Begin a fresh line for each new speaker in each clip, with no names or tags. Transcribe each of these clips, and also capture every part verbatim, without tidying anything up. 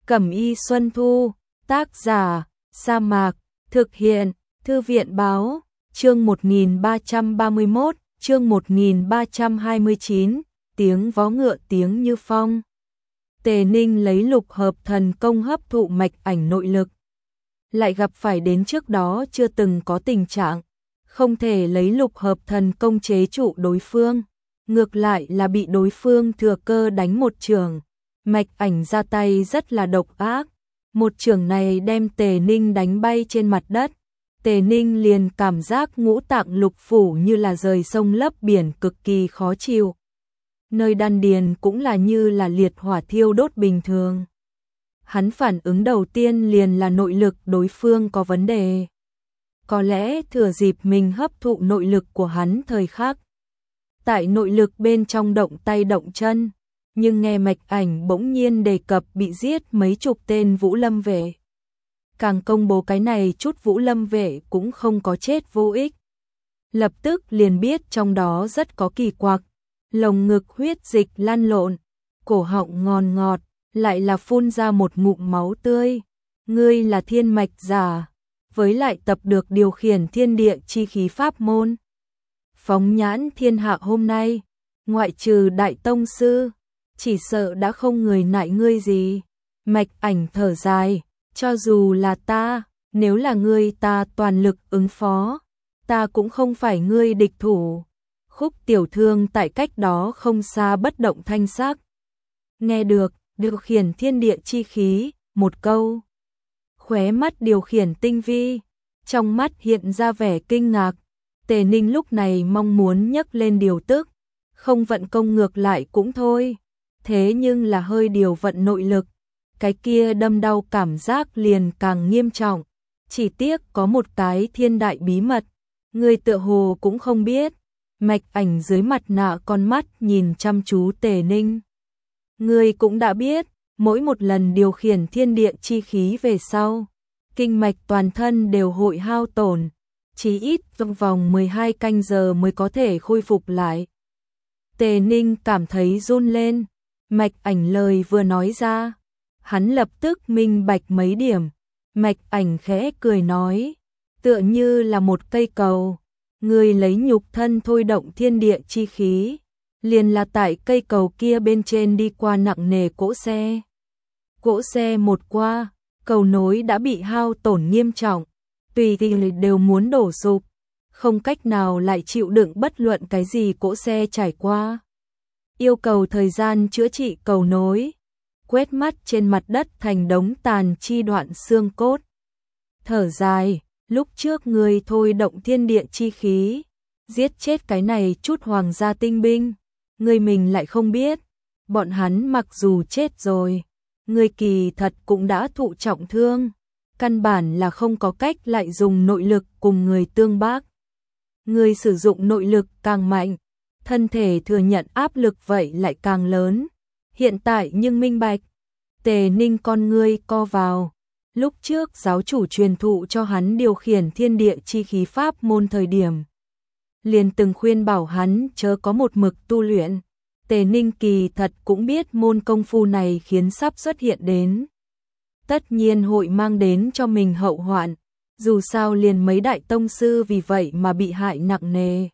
Cẩm y Xuân Thu, tác giả, Sa Mạc, thực hiện, Thư viện báo, chương một nghìn ba trăm ba mươi mốt, chương một nghìn ba trăm hai mươi chín, tiếng vó ngựa tiếng như phong. Tề Ninh lấy lục hợp thần công hấp thụ mạch ảnh nội lực. Lại gặp phải đến trước đó chưa từng có tình trạng, không thể lấy lục hợp thần công chế trụ đối phương. Ngược lại là bị đối phương thừa cơ đánh một chưởng. Mạch ảnh ra tay rất là độc ác. Một chưởng này đem Tề Ninh đánh bay trên mặt đất. Tề Ninh liền cảm giác ngũ tạng lục phủ như là rời sông lấp biển, cực kỳ khó chịu. Nơi đan điền cũng là như là liệt hỏa thiêu đốt bình thường. Hắn phản ứng đầu tiên liền là nội lực đối phương có vấn đề. Có lẽ thừa dịp mình hấp thụ nội lực của hắn thời khắc. Tại nội lực bên trong động tay động chân, nhưng nghe mạch ảnh bỗng nhiên đề cập bị giết mấy chục tên Vũ Lâm vệ. Càng công bố cái này chút Vũ Lâm vệ cũng không có chết vô ích. Lập tức liền biết trong đó rất có kỳ quặc. Lồng ngực huyết dịch lăn lộn, cổ họng ngòn ngọt, lại là phun ra một ngụm máu tươi. Ngươi là thiên mạch giả, với lại tập được điều khiển thiên địa chi khí pháp môn. Phóng nhãn thiên hạ hôm nay, ngoại trừ đại tông sư, chỉ sợ đã không người nại ngươi gì. Mạch ảnh thở dài, cho dù là ta, nếu là ngươi ta toàn lực ứng phó, ta cũng không phải ngươi địch thủ. Khúc Tiểu Thương tại cách đó không xa bất động thanh sắc. Nghe được, điều khiển thiên địa chi khí, một câu. Khóe mắt điều khiển tinh vi, trong mắt hiện ra vẻ kinh ngạc. Tề Ninh lúc này mong muốn nhấc lên điều tức, không vận công ngược lại cũng thôi. Thế nhưng là hơi điều vận nội lực, cái kia đâm đau cảm giác liền càng nghiêm trọng. Chỉ tiếc có một cái thiên đại bí mật, người tựa hồ cũng không biết. Mạch ảnh dưới mặt nạ con mắt nhìn chăm chú Tề Ninh. Ngươi cũng đã biết, mỗi một lần điều khiển thiên địa chi khí về sau, kinh mạch toàn thân đều hội hao tổn, chí ít trong vòng mười hai canh giờ mới có thể khôi phục lại. Tề Ninh cảm thấy run lên, mạch ảnh lời vừa nói ra, hắn lập tức minh bạch mấy điểm. Mạch ảnh khẽ cười nói, tựa như là một cây cầu. Ngươi lấy nhục thân thôi động thiên địa chi khí, liền là tại cây cầu kia bên trên đi qua nặng nề cỗ xe. Cỗ xe một qua, cầu nối đã bị hao tổn nghiêm trọng, tùy thì đều muốn đổ sụp, không cách nào lại chịu đựng bất luận cái gì cỗ xe trải qua. Yêu cầu thời gian chữa trị cầu nối, quét mắt trên mặt đất thành đống tàn chi đoạn xương cốt. Thở dài. Lúc trước ngươi thôi động thiên địa chi khí, giết chết cái này chút hoàng gia tinh binh, ngươi mình lại không biết, bọn hắn mặc dù chết rồi, ngươi kỳ thật cũng đã thụ trọng thương, căn bản là không có cách lại dùng nội lực cùng người tương bác. Ngươi sử dụng nội lực càng mạnh, thân thể thừa nhận áp lực vậy lại càng lớn. Hiện tại nhưng minh bạch, Tề Ninh con ngươi co vào. Lúc trước giáo chủ truyền thụ cho hắn điều khiển thiên địa chi khí pháp môn thời điểm, liền từng khuyên bảo hắn chớ có một mực tu luyện. Tề Ninh kỳ thật cũng biết môn công phu này khiến sắp xuất hiện đến, tất nhiên hội mang đến cho mình hậu hoạn. Dù sao liền mấy đại tông sư vì vậy mà bị hại nặng nề.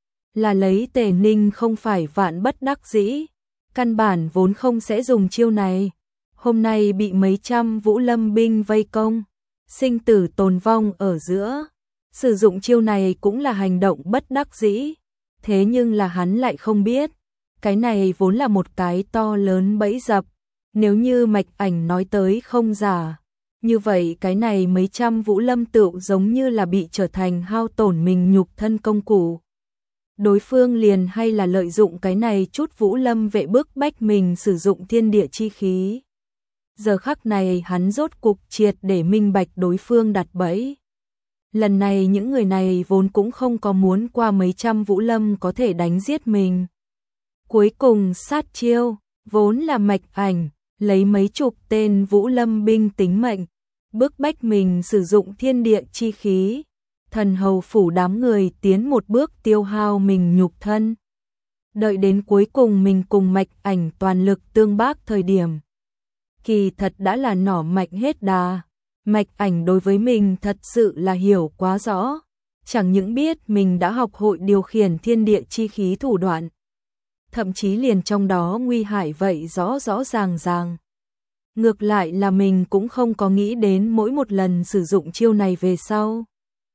Là lấy Tề Ninh không phải vạn bất đắc dĩ, căn bản vốn không sẽ dùng chiêu này. Hôm nay bị mấy trăm Vũ Lâm binh vây công, sinh tử tồn vong ở giữa, sử dụng chiêu này cũng là hành động bất đắc dĩ. Thế nhưng là hắn lại không biết, cái này vốn là một cái to lớn bẫy dập. Nếu như mạch ảnh nói tới không giả, như vậy cái này mấy trăm Vũ Lâm tựu giống như là bị trở thành hao tổn mình nhục thân công cụ. Đối phương liền hay là lợi dụng cái này chút Vũ Lâm vệ bức bách mình sử dụng thiên địa chi khí. Giờ khắc này hắn rốt cục triệt để minh bạch đối phương đặt bẫy. Lần này những người này vốn cũng không có muốn qua mấy trăm Vũ Lâm có thể đánh giết mình. Cuối cùng sát chiêu, vốn là mạch ảnh, lấy mấy chục tên Vũ Lâm binh tính mệnh, bức bách mình sử dụng thiên địa chi khí. Thần hầu phủ đám người tiến một bước tiêu hao mình nhục thân. Đợi đến cuối cùng mình cùng mạch ảnh toàn lực tương bác thời điểm. kỳ thật đã là nỏ mạnh hết đà. Mạch Ảnh đối với mình thật sự là hiểu quá rõ, chẳng những biết mình đã học hội điều khiển thiên địa chi khí thủ đoạn, thậm chí liền trong đó nguy hại vậy rõ rõ ràng ràng. Ngược lại là mình cũng không có nghĩ đến mỗi một lần sử dụng chiêu này về sau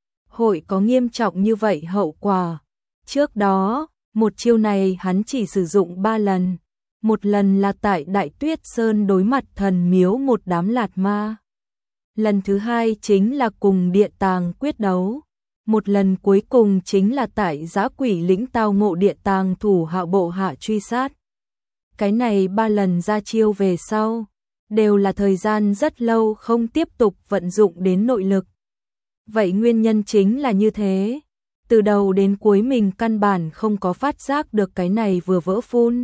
hội có nghiêm trọng như vậy hậu quả. Trước đó, một chiêu này hắn chỉ sử dụng ba lần. Một lần là tại Đại Tuyết Sơn đối mặt thần miếu một đám lạt ma. Lần thứ hai chính là cùng địa tàng quyết đấu. Một lần cuối cùng chính là tại Dã Quỷ lĩnh tao ngộ địa tàng thủ hạ bộ hạ truy sát. Cái này ba lần ra chiêu về sau, đều là thời gian rất lâu không tiếp tục vận dụng đến nội lực. Vậy nguyên nhân chính là như thế. Từ đầu đến cuối mình căn bản không có phát giác được cái này vừa vỡ phun.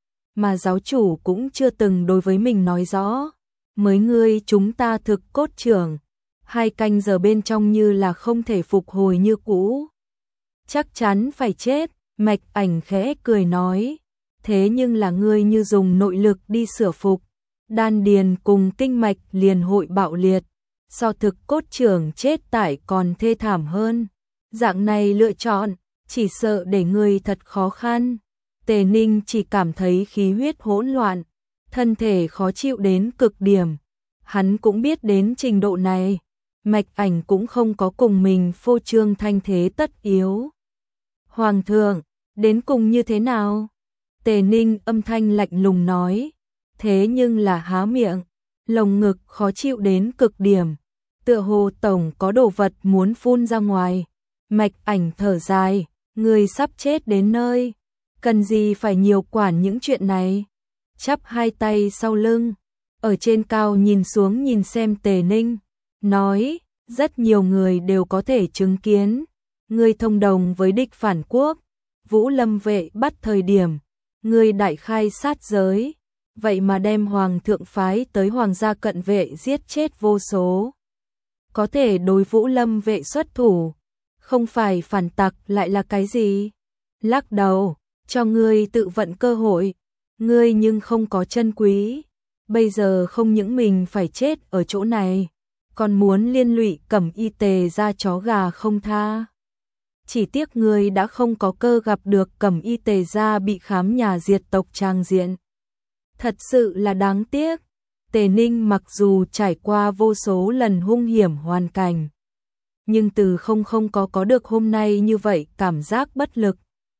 Mà giáo chủ cũng chưa từng đối với mình nói rõ. Mới ngươi chúng ta thực cốt trưởng. Hai canh giờ bên trong như là không thể phục hồi như cũ. Chắc chắn phải chết, Mạch Ảnh khẽ cười nói. Thế nhưng là ngươi như dùng nội lực đi sửa phục. Đan điền cùng kinh mạch liền hội bạo liệt. So thực cốt trưởng chết tải còn thê thảm hơn. Dạng này lựa chọn, chỉ sợ để ngươi thật khó khăn. Tề Ninh chỉ cảm thấy khí huyết hỗn loạn, thân thể khó chịu đến cực điểm. Hắn cũng biết đến trình độ này, Mạch Ảnh cũng không có cùng mình phô trương thanh thế tất yếu. Hoàng thượng, đến cùng như thế nào? Tề Ninh âm thanh lạnh lùng nói, thế nhưng là há miệng, lồng ngực khó chịu đến cực điểm. Tựa hồ tổng có đồ vật muốn phun ra ngoài. Mạch Ảnh thở dài, người sắp chết đến nơi, cần gì phải nhiều quản những chuyện này. Chắp hai tay sau lưng, ở trên cao nhìn xuống nhìn xem Tề Ninh, nói, rất nhiều người đều có thể chứng kiến, ngươi thông đồng với địch phản quốc, Vũ Lâm vệ bắt thời điểm, ngươi đại khai sát giới, vậy mà đem hoàng thượng phái tới hoàng gia cận vệ giết chết vô số. Có thể đối Vũ Lâm vệ xuất thủ, không phải phản tặc lại là cái gì? Lắc đầu, cho ngươi tự vận cơ hội, ngươi nhưng không có chân quý. Bây giờ không những mình phải chết ở chỗ này, còn muốn liên lụy Cẩm Y Tề ra chó gà không tha. Chỉ tiếc ngươi đã không có cơ gặp được Cẩm Y Tề ra bị khám nhà diệt tộc trang diện. Thật sự là đáng tiếc. Tề Ninh mặc dù trải qua vô số lần hung hiểm hoàn cảnh, nhưng từ không không có có được hôm nay như vậy cảm giác bất lực.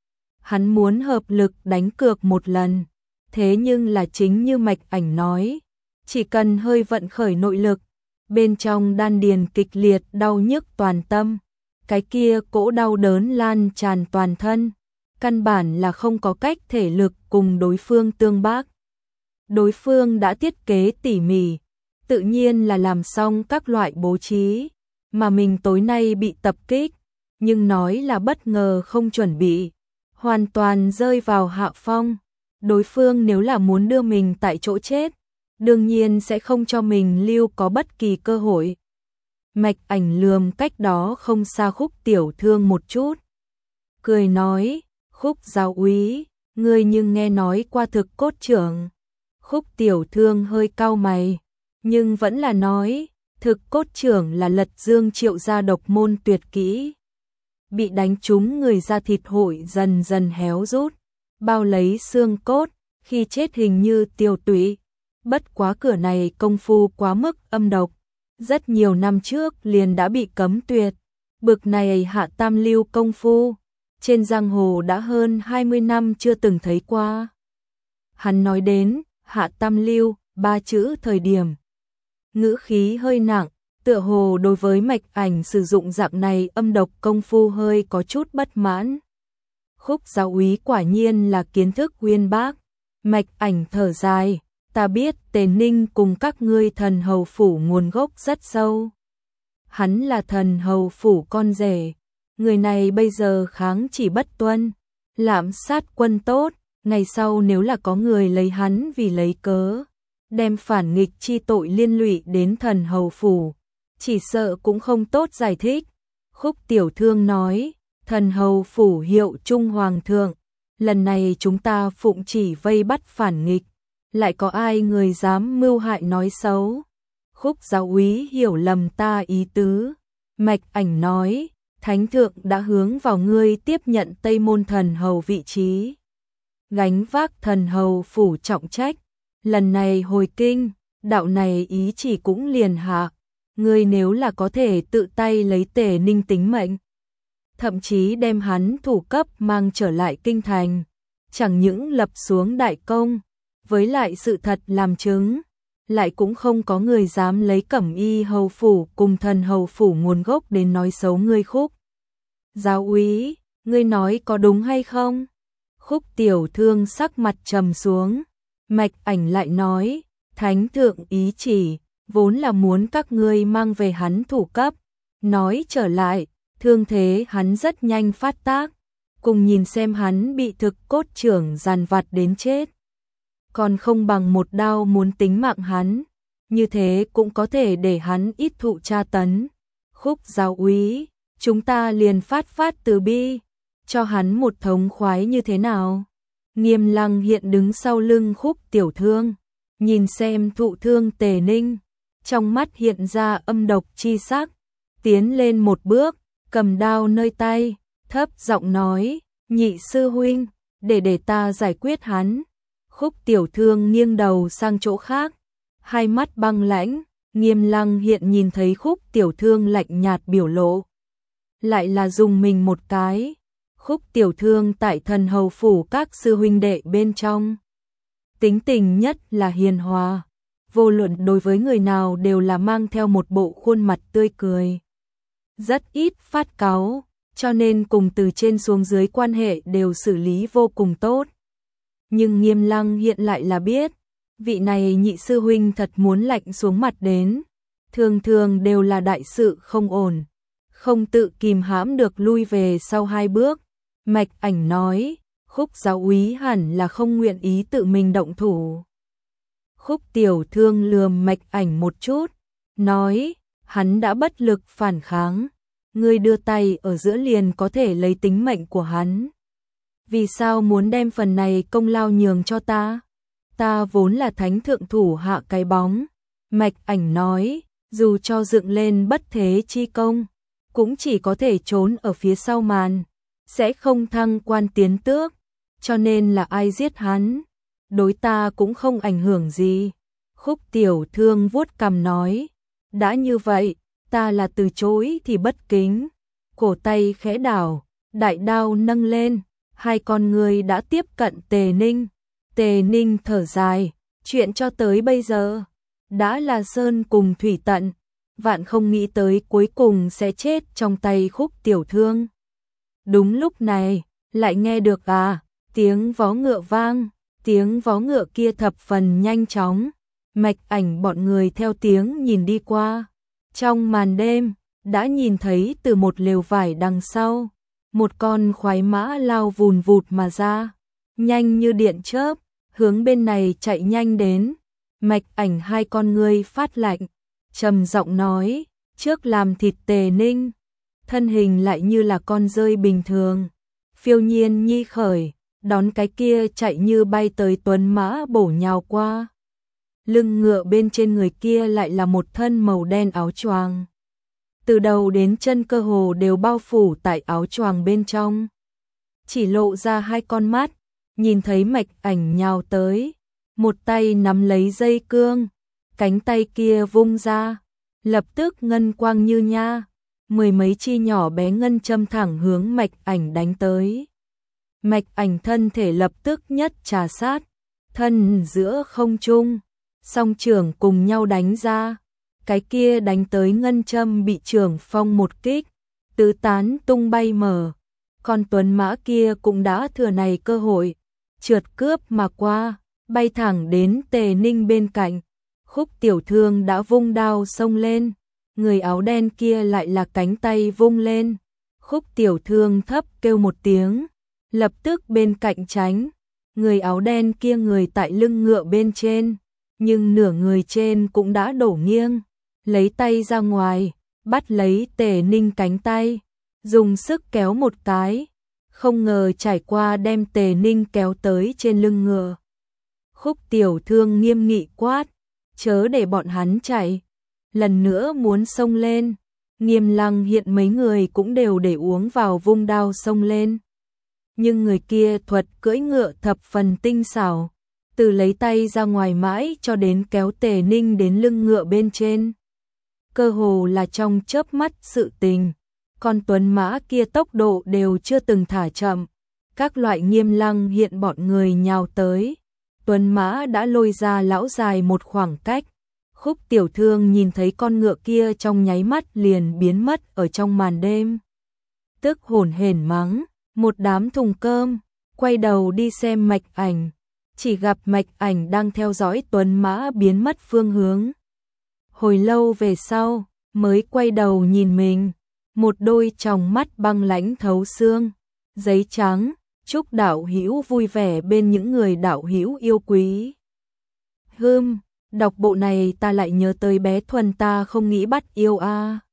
Hắn muốn hợp lực đánh cược một lần, thế nhưng là chính như Mạch Ảnh nói, chỉ cần hơi vận khởi nội lực, bên trong đan điền kịch liệt đau nhức toàn tâm, cái kia cỗ đau đớn lan tràn toàn thân, căn bản là không có cách thể lực cùng đối phương tương bác. Đối phương đã thiết kế tỉ mỉ, tự nhiên là làm xong các loại bố trí, mà mình tối nay bị tập kích, nhưng nói là bất ngờ không chuẩn bị, hoàn toàn rơi vào hạ phong. Đối phương nếu là muốn đưa mình tại chỗ chết, đương nhiên sẽ không cho mình lưu có bất kỳ cơ hội. Mạch Ảnh lườm cách đó không xa Khúc tiểu thương một chút, cười nói, Khúc giáo úy, ngươi nhưng nghe nói qua thực cốt trưởng. Khúc tiểu thương hơi cau mày, nhưng vẫn là nói, thực cốt trưởng là Lật Dương Triệu gia độc môn tuyệt kỹ. Bị đánh trúng người da thịt hội dần dần héo rút, bao lấy xương cốt, khi chết hình như tiêu tụy. Bất quá cửa này công phu quá mức âm độc, rất nhiều năm trước liền đã bị cấm tuyệt. Bực này hạ tam lưu công phu, trên giang hồ đã hơn hai mươi năm chưa từng thấy qua. Hắn nói đến hạ tam lưu, ba chữ thời điểm, ngữ khí hơi nặng, tựa hồ đối với Mạch Ảnh sử dụng dạng này âm độc công phu hơi có chút bất mãn. Khúc giáo úy quả nhiên là kiến thức uyên bác. Mạch Ảnh thở dài, ta biết Tề Ninh cùng các ngươi Thần Hầu phủ nguồn gốc rất sâu. Hắn là Thần Hầu phủ con rể, người này bây giờ kháng chỉ bất tuân, lạm sát quân tốt. Ngày sau nếu là có người lấy hắn vì lấy cớ, đem phản nghịch chi tội liên lụy đến Thần Hầu phủ, chỉ sợ cũng không tốt giải thích. Khúc tiểu thương nói, Thần Hầu phủ hiệu trung hoàng thượng, lần này chúng ta phụng chỉ vây bắt phản nghịch, lại có ai người dám mưu hại nói xấu. Khúc giáo úy hiểu lầm ta ý tứ. Mạch Ảnh nói, Thánh thượng đã hướng vào ngươi tiếp nhận Tây Môn thần hầu vị trí, gánh vác thần hầu phủ trọng trách. Lần này hồi kinh, đạo này ý chỉ cũng liền hạ. Ngươi nếu là có thể tự tay lấy Tề Ninh tính mệnh, thậm chí đem hắn thủ cấp mang trở lại kinh thành, chẳng những lập xuống đại công, với lại sự thật làm chứng, lại cũng không có người dám lấy Cẩm Y hầu phủ cùng thần hầu phủ nguồn gốc đến nói xấu ngươi. Khúc giáo úy, ngươi nói có đúng hay không? Khúc tiểu thương sắc mặt trầm xuống. Mạch Ảnh lại nói, Thánh thượng ý chỉ vốn là muốn các ngươi mang về hắn thủ cấp. Nói trở lại, thương thế hắn rất nhanh phát tác, cùng nhìn xem hắn bị thực cốt trưởng giàn vặt đến chết, còn không bằng một đao muốn tính mạng hắn, như thế cũng có thể để hắn ít thụ tra tấn. Khúc giáo úy, chúng ta liền phát phát từ bi, cho hắn một thống khoái như thế nào? Nghiêm Lăng hiện đứng sau lưng Khúc tiểu thương, nhìn xem thụ thương Tề Ninh, trong mắt hiện ra âm độc chi sắc, tiến lên một bước, cầm đao nơi tay, thấp giọng nói, nhị sư huynh, để để ta giải quyết hắn. Khúc tiểu thương nghiêng đầu sang chỗ khác, hai mắt băng lãnh. Nghiêm Lăng hiện nhìn thấy Khúc tiểu thương lạnh nhạt biểu lộ, lại là dùng mình một cái. Khúc tiểu thương tại thần hầu phủ các sư huynh đệ bên trong, tính tình nhất là hiền hòa, vô luận đối với người nào đều là mang theo một bộ khuôn mặt tươi cười, rất ít phát cáu, cho nên cùng từ trên xuống dưới quan hệ đều xử lý vô cùng tốt. Nhưng Nghiêm Lăng hiện lại là biết, vị này nhị sư huynh thật muốn lạnh xuống mặt đến, thường thường đều là đại sự không ổn, không tự kìm hãm được lui về sau hai bước. Mạch Ảnh nói, Khúc giáo úy hẳn là không nguyện ý tự mình động thủ. Khúc tiểu thương lườm Mạch Ảnh một chút, nói, hắn đã bất lực phản kháng, ngươi đưa tay ở giữa liền có thể lấy tính mệnh của hắn. Vì sao muốn đem phần này công lao nhường cho ta? Ta vốn là thánh thượng thủ hạ cái bóng. Mạch Ảnh nói, dù cho dựng lên bất thế chi công, cũng chỉ có thể trốn ở phía sau màn, sẽ không thăng quan tiến tước, cho nên là ai giết hắn, đối ta cũng không ảnh hưởng gì. Khúc tiểu thương vuốt cằm nói, đã như vậy, ta là từ chối thì bất kính. Cổ tay khẽ đảo, đại đao nâng lên, hai con người đã tiếp cận Tề Ninh. Tề Ninh thở dài, chuyện cho tới bây giờ, đã là sơn cùng thủy tận, vạn không nghĩ tới cuối cùng sẽ chết trong tay Khúc tiểu thương. Đúng lúc này, lại nghe được à, tiếng vó ngựa vang, tiếng vó ngựa kia thập phần nhanh chóng. Mạch Ảnh bọn người theo tiếng nhìn đi qua, trong màn đêm, đã nhìn thấy từ một lều vải đằng sau, một con khoái mã lao vùn vụt mà ra, nhanh như điện chớp, hướng bên này chạy nhanh đến. Mạch Ảnh hai con ngươi phát lạnh, trầm giọng nói, trước làm thịt Tề Ninh, thân hình lại như là con rơi bình thường, phiêu nhiên nhi khởi, đón cái kia chạy như bay tới tuấn mã bổ nhào qua. Lưng ngựa bên trên người kia lại là một thân màu đen áo choàng, từ đầu đến chân cơ hồ đều bao phủ tại áo choàng bên trong, chỉ lộ ra hai con mắt. Nhìn thấy Mạch Ảnh nhào tới, một tay nắm lấy dây cương, cánh tay kia vung ra, lập tức ngân quang như nha, mười mấy chi nhỏ bé ngân châm thẳng hướng Mạch Ảnh đánh tới. Mạch Ảnh thân thể lập tức nhất trà sát, thân giữa không trung, song trưởng cùng nhau đánh ra, cái kia đánh tới ngân châm bị trưởng phong một kích, tứ tán tung bay mở. Con tuấn mã kia cũng đã thừa này cơ hội, trượt cướp mà qua, bay thẳng đến Tề Ninh bên cạnh. Khúc tiểu thương đã vung đao xông lên, người áo đen kia lại là cánh tay vung lên. Khúc tiểu thương thấp kêu một tiếng, lập tức bên cạnh tránh. Người áo đen kia người tại lưng ngựa bên trên, nhưng nửa người trên cũng đã đổ nghiêng, lấy tay ra ngoài, bắt lấy Tề Ninh cánh tay, dùng sức kéo một cái, không ngờ trải qua đem Tề Ninh kéo tới trên lưng ngựa. Khúc Tiểu Thương nghiêm nghị quát, chớ để bọn hắn chạy. Lần nữa muốn xông lên, Nghiêm Lăng hiện mấy người cũng đều để uống vào vung đao xông lên. Nhưng người kia thuật cưỡi ngựa thập phần tinh xảo, từ lấy tay ra ngoài mãi cho đến kéo Tề Ninh đến lưng ngựa bên trên. Cơ hồ là trong chớp mắt sự tình, con tuấn mã kia tốc độ đều chưa từng thả chậm. Các loại Nghiêm Lăng hiện bọn người nhào tới, tuấn mã đã lôi ra lão dài một khoảng cách. Khúc Tiểu Thương nhìn thấy con ngựa kia trong nháy mắt liền biến mất ở trong màn đêm. Tức hổn hển mắng, một đám thùng cơm, quay đầu đi xem Mạch Ảnh, chỉ gặp Mạch Ảnh đang theo dõi tuấn mã biến mất phương hướng. Hồi lâu về sau, mới quay đầu nhìn mình, một đôi tròng mắt băng lãnh thấu xương, giấy trắng, chúc đạo hữu vui vẻ bên những người đạo hữu yêu quý. Hừm, đọc bộ này ta lại nhớ tới bé Thuần ta không nghĩ bắt yêu a. À.